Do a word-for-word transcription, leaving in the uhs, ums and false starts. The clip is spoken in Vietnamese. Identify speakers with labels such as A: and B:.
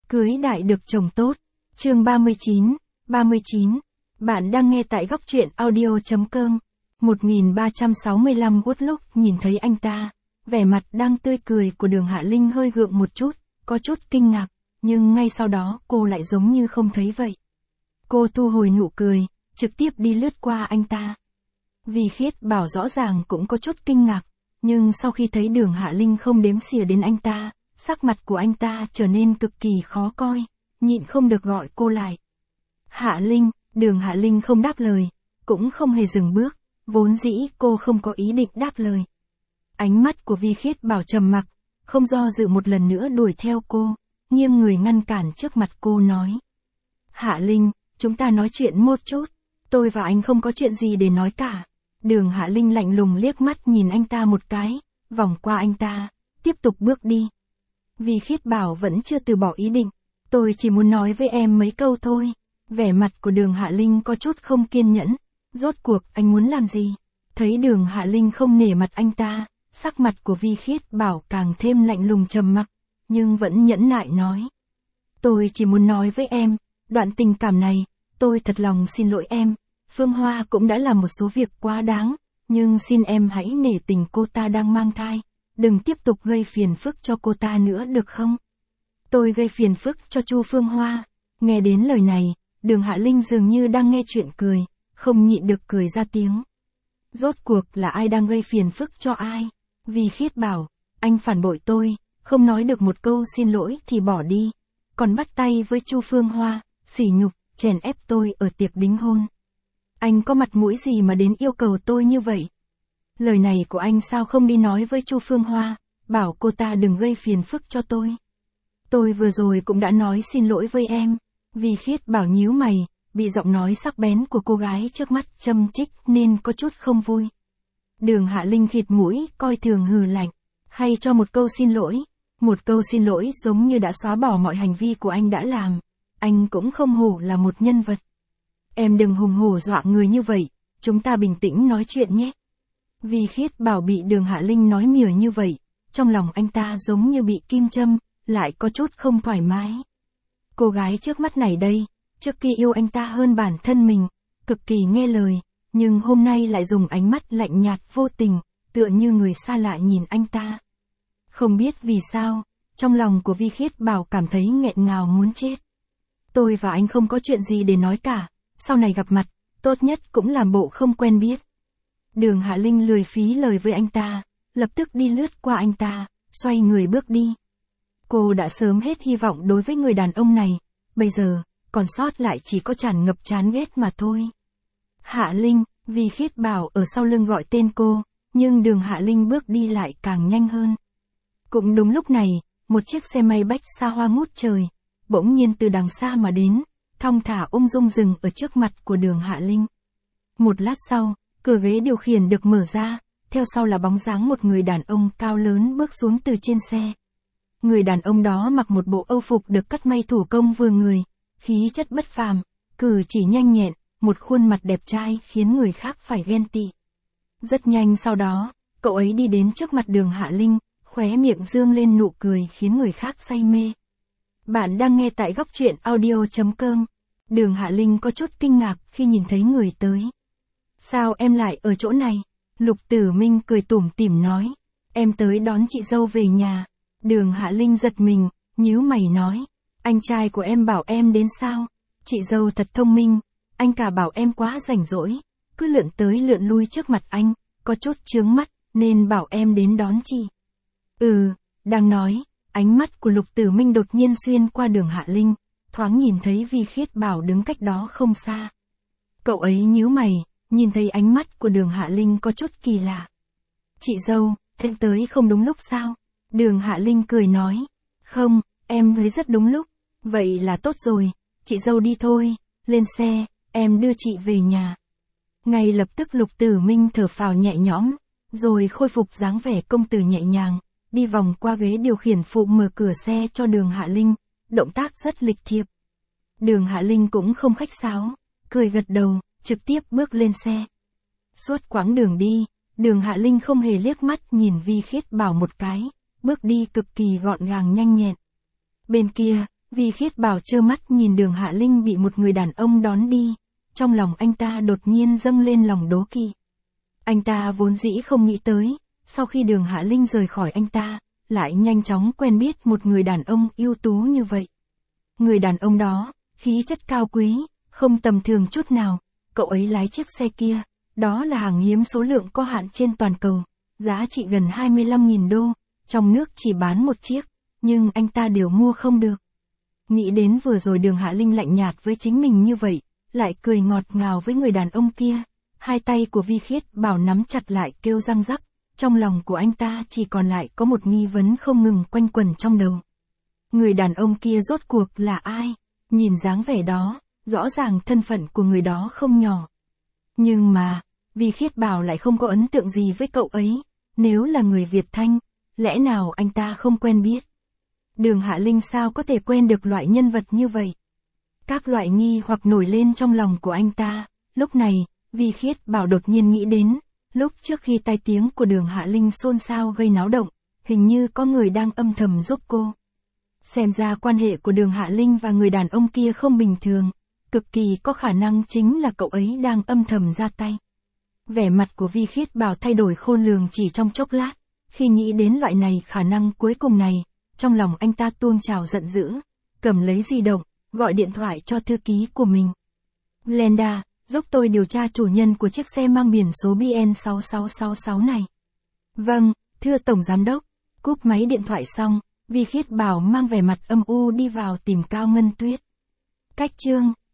A: Cưới đại được chồng tốt. Chương ba mươi chín, ba mươi chín. Bạn đang nghe tại góc truyện audio.com. một nghìn ba trăm sáu mươi lăm Út lúc nhìn thấy anh ta, vẻ mặt đang tươi cười của Đường Hạ Linh hơi gượng một chút, có chút kinh ngạc, nhưng ngay sau đó cô lại giống như không thấy vậy. Cô thu hồi nụ cười, trực tiếp đi lướt qua anh ta. Vi Khiết Bảo rõ ràng cũng có chút kinh ngạc, nhưng sau khi thấy Đường Hạ Linh không đếm xỉa đến anh ta, sắc mặt của anh ta trở nên cực kỳ khó coi, nhịn không được gọi cô lại. Hạ Linh, Đường Hạ Linh không đáp lời, cũng không hề dừng bước, vốn dĩ cô không có ý định đáp lời. Ánh mắt của Vi Khiết Bảo trầm mặc, không do dự một lần nữa đuổi theo cô, nghiêm người ngăn cản trước mặt cô nói. Hạ Linh, chúng ta nói chuyện một chút, tôi và anh không có chuyện gì để nói cả. Đường Hạ Linh lạnh lùng liếc mắt nhìn anh ta một cái, vòng qua anh ta, tiếp tục bước đi. Vi Khiết Bảo vẫn chưa từ bỏ ý định, tôi chỉ muốn nói với em mấy câu thôi. Vẻ mặt của Đường Hạ Linh có chút không kiên nhẫn, rốt cuộc anh muốn làm gì? Thấy Đường Hạ Linh không nể mặt anh ta, sắc mặt của Vi Khiết Bảo càng thêm lạnh lùng trầm mặc, nhưng vẫn nhẫn nại nói. Tôi chỉ muốn nói với em, đoạn tình cảm này, tôi thật lòng xin lỗi em. Phương Hoa cũng đã làm một số việc quá đáng, nhưng xin em hãy nể tình cô ta đang mang thai, đừng tiếp tục gây phiền phức cho cô ta nữa được không? Tôi gây phiền phức cho Chu Phương Hoa. Nghe đến lời này, Đường Hạ Linh dường như đang nghe chuyện cười, không nhịn được cười ra tiếng. Rốt cuộc là ai đang gây phiền phức cho ai? Vi Khiết Bảo, anh phản bội tôi, không nói được một câu xin lỗi thì bỏ đi, còn bắt tay với Chu Phương Hoa, sỉ nhục, chèn ép tôi ở tiệc đính hôn. Anh có mặt mũi gì mà đến yêu cầu tôi như vậy? Lời này của anh sao không đi nói với Chu Phương Hoa, bảo cô ta đừng gây phiền phức cho tôi. Tôi vừa rồi cũng đã nói xin lỗi với em. Vi Khiết Bảo nhíu mày, bị giọng nói sắc bén của cô gái trước mắt châm chích nên có chút không vui. Đường Hạ Linh khịt mũi, coi thường hừ lạnh. Hay cho một câu xin lỗi. Một câu xin lỗi giống như đã xóa bỏ mọi hành vi của anh đã làm. Anh cũng không hổ là một nhân vật. Em đừng hùng hổ dọa người như vậy, chúng ta bình tĩnh nói chuyện nhé. Vi Khiết Bảo bị Đường Hạ Linh nói mỉa như vậy, trong lòng anh ta giống như bị kim châm, lại có chút không thoải mái. Cô gái trước mắt này đây, trước kia yêu anh ta hơn bản thân mình, cực kỳ nghe lời, nhưng hôm nay lại dùng ánh mắt lạnh nhạt vô tình, tựa như người xa lạ nhìn anh ta. Không biết vì sao, trong lòng của Vi Khiết Bảo cảm thấy nghẹn ngào muốn chết. Tôi và anh không có chuyện gì để nói cả, sau này gặp mặt, tốt nhất cũng làm bộ không quen biết. Đường Hạ Linh lười phí lời với anh ta, lập tức đi lướt qua anh ta, xoay người bước đi. Cô đã sớm hết hy vọng đối với người đàn ông này, bây giờ, còn sót lại chỉ có tràn ngập chán ghét mà thôi. Hạ Linh, Vi Khiết Bảo ở sau lưng gọi tên cô, nhưng Đường Hạ Linh bước đi lại càng nhanh hơn. Cũng đúng lúc này, một chiếc xe may bách xa hoa ngút trời, bỗng nhiên từ đằng xa mà đến, thong thả ung dung dừng ở trước mặt của Đường Hạ Linh. Một lát sau, cửa ghế điều khiển được mở ra, theo sau là bóng dáng một người đàn ông cao lớn bước xuống từ trên xe. Người đàn ông đó mặc một bộ âu phục được cắt may thủ công vừa người, khí chất bất phàm, cử chỉ nhanh nhẹn, một khuôn mặt đẹp trai khiến người khác phải ghen tị. Rất nhanh sau đó, cậu ấy đi đến trước mặt Đường Hạ Linh, khóe miệng dương lên nụ cười khiến người khác say mê. Bạn đang nghe tại góc truyện audio.com. Đường Hạ Linh có chút kinh ngạc khi nhìn thấy người tới. Sao em lại ở chỗ này? Lục Tử Minh cười tủm tỉm nói. Em tới đón chị dâu về nhà. Đường Hạ Linh giật mình, nhíu mày nói. Anh trai của em bảo em đến sao? Chị dâu thật thông minh, anh cả bảo em quá rảnh rỗi, cứ lượn tới lượn lui trước mặt anh, có chút chướng mắt, nên bảo em đến đón chị. Ừ, đang nói, ánh mắt của Lục Tử Minh đột nhiên xuyên qua Đường Hạ Linh, thoáng nhìn thấy Vi Khiết Bảo đứng cách đó không xa. Cậu ấy nhíu mày, nhìn thấy ánh mắt của Đường Hạ Linh có chút kỳ lạ. Chị dâu, em tới không đúng lúc sao? Đường Hạ Linh cười nói. Không, em tới rất đúng lúc. Vậy là tốt rồi, chị dâu đi thôi, lên xe, em đưa chị về nhà. Ngay lập tức Lục Tử Minh thở phào nhẹ nhõm, rồi khôi phục dáng vẻ công tử nhẹ nhàng, đi vòng qua ghế điều khiển phụ mở cửa xe cho Đường Hạ Linh, động tác rất lịch thiệp. Đường Hạ Linh cũng không khách sáo, cười gật đầu, trực tiếp bước lên xe. Suốt quãng đường đi, Đường Hạ Linh không hề liếc mắt nhìn Vi Khiết Bảo một cái, bước đi cực kỳ gọn gàng nhanh nhẹn. Bên kia, Vi Khiết Bảo trơ mắt nhìn Đường Hạ Linh bị một người đàn ông đón đi, trong lòng anh ta đột nhiên dâng lên lòng đố kỵ. Anh ta vốn dĩ không nghĩ tới, sau khi Đường Hạ Linh rời khỏi anh ta, lại nhanh chóng quen biết một người đàn ông ưu tú như vậy. Người đàn ông đó, khí chất cao quý, không tầm thường chút nào, cậu ấy lái chiếc xe kia, đó là hàng hiếm số lượng có hạn trên toàn cầu, giá trị gần hai mươi lăm nghìn đô, trong nước chỉ bán một chiếc, nhưng anh ta đều mua không được. Nghĩ đến vừa rồi Đường Hạ Linh lạnh nhạt với chính mình như vậy, lại cười ngọt ngào với người đàn ông kia, hai tay của Vi Khiết Bảo nắm chặt lại kêu răng rắc, trong lòng của anh ta chỉ còn lại có một nghi vấn không ngừng quanh quẩn trong đầu. Người đàn ông kia rốt cuộc là ai? Nhìn dáng vẻ đó, rõ ràng thân phận của người đó không nhỏ. Nhưng mà, Vi Khiết Bảo lại không có ấn tượng gì với cậu ấy, nếu là người Việt Thanh, lẽ nào anh ta không quen biết? Đường Hạ Linh sao có thể quen được loại nhân vật như vậy? Các loại nghi hoặc nổi lên trong lòng của anh ta, lúc này, Vi Khiết Bảo đột nhiên nghĩ đến, lúc trước khi tai tiếng của Đường Hạ Linh xôn xao gây náo động, hình như có người đang âm thầm giúp cô. Xem ra quan hệ của Đường Hạ Linh và người đàn ông kia không bình thường, cực kỳ có khả năng chính là cậu ấy đang âm thầm ra tay. Vẻ mặt của Vi Khiết Bảo thay đổi khôn lường chỉ trong chốc lát, khi nghĩ đến loại này khả năng cuối cùng này, trong lòng anh ta tuôn trào giận dữ, cầm lấy di động, gọi điện thoại cho thư ký của mình. Glenda, giúp tôi điều tra chủ nhân của chiếc xe mang biển số B N sáu sáu sáu sáu này. Vâng, thưa Tổng Giám đốc. Cúp máy điện thoại xong, Vi Khiết Bảo mang vẻ mặt âm u đi vào tìm Cao Ngân Tuyết. Cách chương